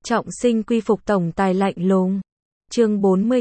Trọng sinh quy phục tổng tài lạnh lùng. Chương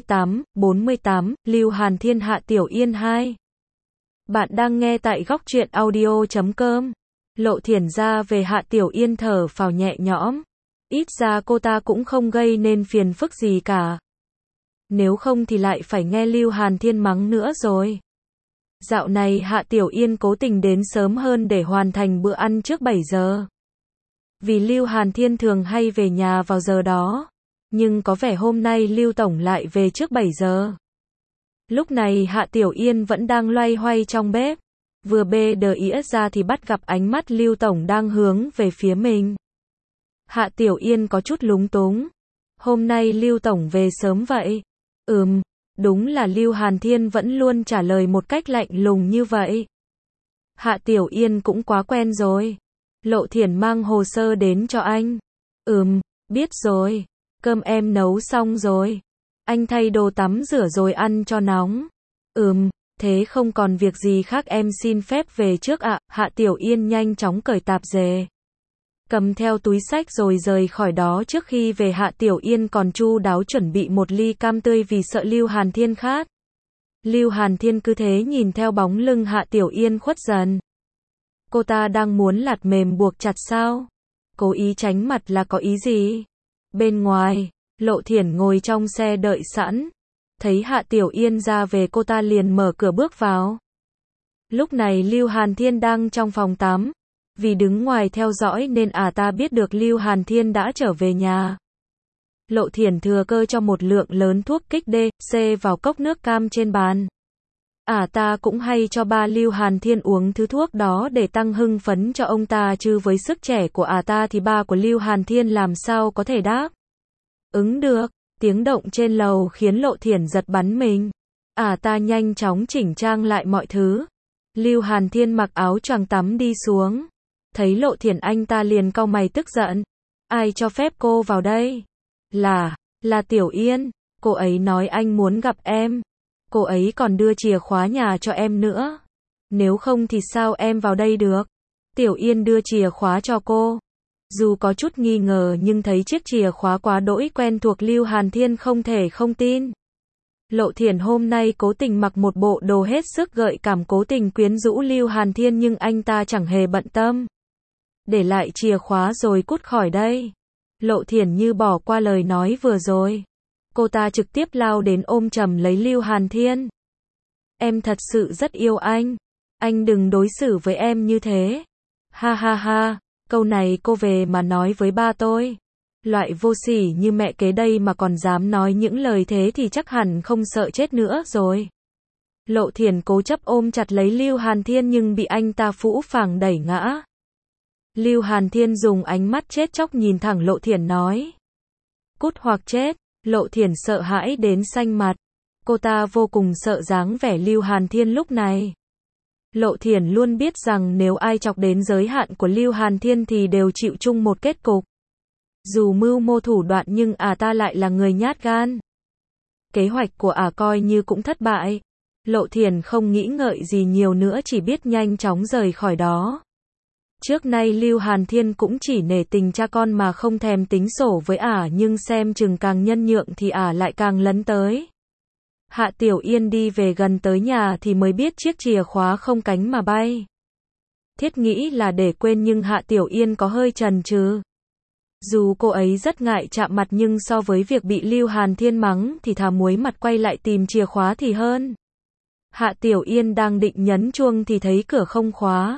48, Lưu Hàn Thiên Hạ Tiểu Yên 2. Bạn đang nghe tại góc truyện audio.com. Lộ Thiển ra về Hạ Tiểu Yên thở phào nhẹ nhõm. Ít ra cô ta cũng không gây nên phiền phức gì cả. Nếu không thì lại phải nghe Lưu Hàn Thiên mắng nữa rồi. Dạo này Hạ Tiểu Yên cố tình đến sớm hơn để hoàn thành bữa ăn trước 7 giờ. Vì Lưu Hàn Thiên thường hay về nhà vào giờ đó. Nhưng có vẻ hôm nay Lưu Tổng lại về trước 7 giờ. Lúc này Hạ Tiểu Yên vẫn đang loay hoay trong bếp. Vừa bê đờ ĩa ra thì bắt gặp ánh mắt Lưu Tổng đang hướng về phía mình. Hạ Tiểu Yên có chút lúng túng. Hôm nay Lưu Tổng về sớm vậy? Đúng là Lưu Hàn Thiên vẫn luôn trả lời một cách lạnh lùng như vậy. Hạ Tiểu Yên cũng quá quen rồi. Lộ Thiển mang hồ sơ đến cho anh. Biết rồi. Cơm em nấu xong rồi. Anh thay đồ tắm rửa rồi ăn cho nóng. Thế không còn việc gì khác em xin phép về trước ạ. Hạ Tiểu Yên nhanh chóng cởi tạp dề. Cầm theo túi xách rồi rời khỏi đó. Trước khi về Hạ Tiểu Yên còn chu đáo chuẩn bị một ly cam tươi vì sợ Lưu Hàn Thiên khát. Lưu Hàn Thiên cứ thế nhìn theo bóng lưng Hạ Tiểu Yên khuất dần. Cô ta đang muốn lạt mềm buộc chặt sao? Cố ý tránh mặt là có ý gì? Bên ngoài, Lộ Thiển ngồi trong xe đợi sẵn. Thấy Hạ Tiểu Yên ra về cô ta liền mở cửa bước vào. Lúc này Lưu Hàn Thiên đang trong phòng tắm. Vì đứng ngoài theo dõi nên ta biết được Lưu Hàn Thiên đã trở về nhà. Lộ Thiển thừa cơ cho một lượng lớn thuốc kích D, C vào cốc nước cam trên bàn. Ta cũng hay cho ba Lưu Hàn Thiên uống thứ thuốc đó để tăng hưng phấn cho ông ta, chứ với sức trẻ của ta thì ba của Lưu Hàn Thiên làm sao có thể đáp ứng được. Tiếng động trên lầu khiến Lộ Thiển giật bắn mình. Ta nhanh chóng chỉnh trang lại mọi thứ. Lưu Hàn Thiên mặc áo choàng tắm đi xuống. Thấy Lộ Thiển anh ta liền cau mày tức giận. Ai cho phép cô vào đây? Là Tiểu Yên. Cô ấy nói anh muốn gặp em. Cô ấy còn đưa chìa khóa nhà cho em nữa. Nếu không thì sao em vào đây được? Tiểu Yên đưa chìa khóa cho cô. Dù có chút nghi ngờ nhưng thấy chiếc chìa khóa quá đỗi quen thuộc, Lưu Hàn Thiên không thể không tin. Lộ Thiển hôm nay cố tình mặc một bộ đồ hết sức gợi cảm, cố tình quyến rũ Lưu Hàn Thiên nhưng anh ta chẳng hề bận tâm. Để lại chìa khóa rồi cút khỏi đây. Lộ Thiển như bỏ qua lời nói vừa rồi. Cô ta trực tiếp lao đến ôm chầm lấy Lưu Hàn Thiên. Em thật sự rất yêu anh. Anh đừng đối xử với em như thế. Ha ha ha, câu này cô về mà nói với ba tôi. Loại vô sỉ như mẹ kế đây mà còn dám nói những lời thế thì chắc hẳn không sợ chết nữa rồi. Lộ Thiển cố chấp ôm chặt lấy Lưu Hàn Thiên nhưng bị anh ta phũ phàng đẩy ngã. Lưu Hàn Thiên dùng ánh mắt chết chóc nhìn thẳng Lộ Thiển nói. Cút hoặc chết. Lộ Thiển sợ hãi đến xanh mặt. Cô ta vô cùng sợ dáng vẻ Lưu Hàn Thiên lúc này. Lộ Thiển luôn biết rằng nếu ai chọc đến giới hạn của Lưu Hàn Thiên thì đều chịu chung một kết cục. Dù mưu mô thủ đoạn nhưng ta lại là người nhát gan. Kế hoạch của coi như cũng thất bại. Lộ Thiển không nghĩ ngợi gì nhiều nữa, chỉ biết nhanh chóng rời khỏi đó. Trước nay Lưu Hàn Thiên cũng chỉ nể tình cha con mà không thèm tính sổ với nhưng xem chừng càng nhân nhượng thì lại càng lấn tới. Hạ Tiểu Yên đi về gần tới nhà thì mới biết chiếc chìa khóa không cánh mà bay. Thiết nghĩ là để quên nhưng Hạ Tiểu Yên có hơi chần chừ. Dù cô ấy rất ngại chạm mặt nhưng so với việc bị Lưu Hàn Thiên mắng thì thà muối mặt quay lại tìm chìa khóa thì hơn. Hạ Tiểu Yên đang định nhấn chuông thì thấy cửa không khóa.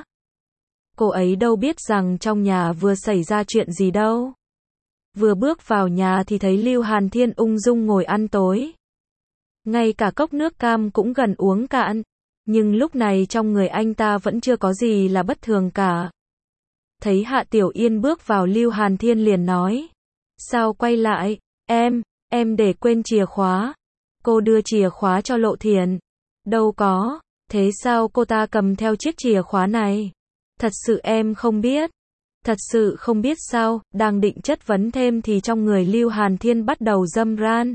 Cô ấy đâu biết rằng trong nhà vừa xảy ra chuyện gì đâu. Vừa bước vào nhà thì thấy Lưu Hàn Thiên ung dung ngồi ăn tối. Ngay cả cốc nước cam cũng gần uống cạn. Nhưng lúc này trong người anh ta vẫn chưa có gì là bất thường cả. Thấy Hạ Tiểu Yên bước vào, Lưu Hàn Thiên liền nói. Sao quay lại? Em để quên chìa khóa. Cô đưa chìa khóa cho Lộ Thiển. Đâu có. Thế sao cô ta cầm theo chiếc chìa khóa này? Thật sự em không biết. Thật sự không biết sao? Đang định chất vấn thêm thì trong người Lưu Hàn Thiên bắt đầu râm ran.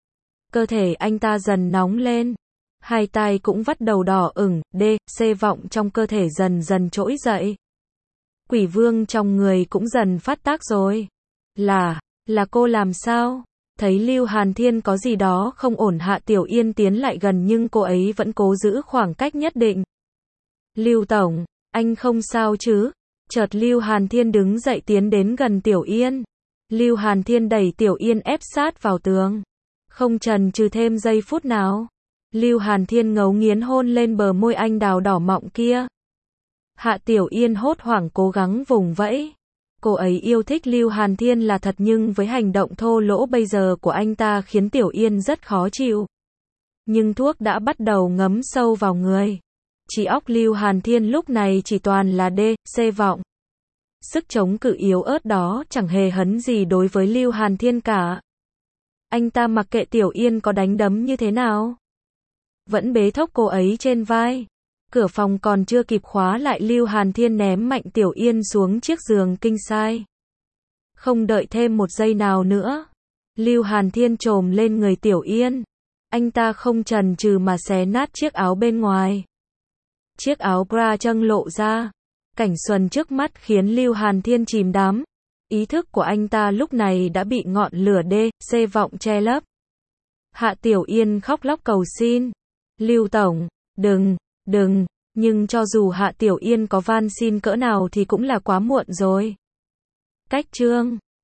Cơ thể anh ta dần nóng lên. Hai tai cũng bắt đầu đỏ ửng, C vọng trong cơ thể dần dần trỗi dậy. Quỷ vương trong người cũng dần phát tác rồi. Là cô làm sao? Thấy Lưu Hàn Thiên có gì đó không ổn, Hạ Tiểu Yên tiến lại gần nhưng cô ấy vẫn cố giữ khoảng cách nhất định. Lưu Tổng, anh không sao chứ? Chợt Lưu Hàn Thiên đứng dậy tiến đến gần Tiểu Yên. Lưu Hàn Thiên đẩy Tiểu Yên ép sát vào tường. Không chần chừ thêm giây phút nào. Lưu Hàn Thiên ngấu nghiến hôn lên bờ môi anh đào đỏ mọng kia. Hạ Tiểu Yên hốt hoảng cố gắng vùng vẫy. Cô ấy yêu thích Lưu Hàn Thiên là thật nhưng với hành động thô lỗ bây giờ của anh ta khiến Tiểu Yên rất khó chịu. Nhưng thuốc đã bắt đầu ngấm sâu vào người. Trí óc Lưu Hàn Thiên lúc này chỉ toàn là C vọng. Sức chống cự yếu ớt đó chẳng hề hấn gì đối với Lưu Hàn Thiên cả. Anh ta mặc kệ Tiểu Yên có đánh đấm như thế nào. Vẫn bế thốc cô ấy trên vai. Cửa phòng còn chưa kịp khóa lại, Lưu Hàn Thiên ném mạnh Tiểu Yên xuống chiếc giường king size. Không đợi thêm một giây nào nữa. Lưu Hàn Thiên chồm lên người Tiểu Yên. Anh ta không chần chừ mà xé nát chiếc áo bên ngoài. Chiếc áo bra trâng lộ ra. Cảnh xuân trước mắt khiến Lưu Hàn Thiên chìm đắm. Ý thức của anh ta lúc này đã bị ngọn lửa C vọng che lấp. Hạ Tiểu Yên khóc lóc cầu xin. Lưu Tổng, đừng, nhưng cho dù Hạ Tiểu Yên có van xin cỡ nào thì cũng là quá muộn rồi. Cách chương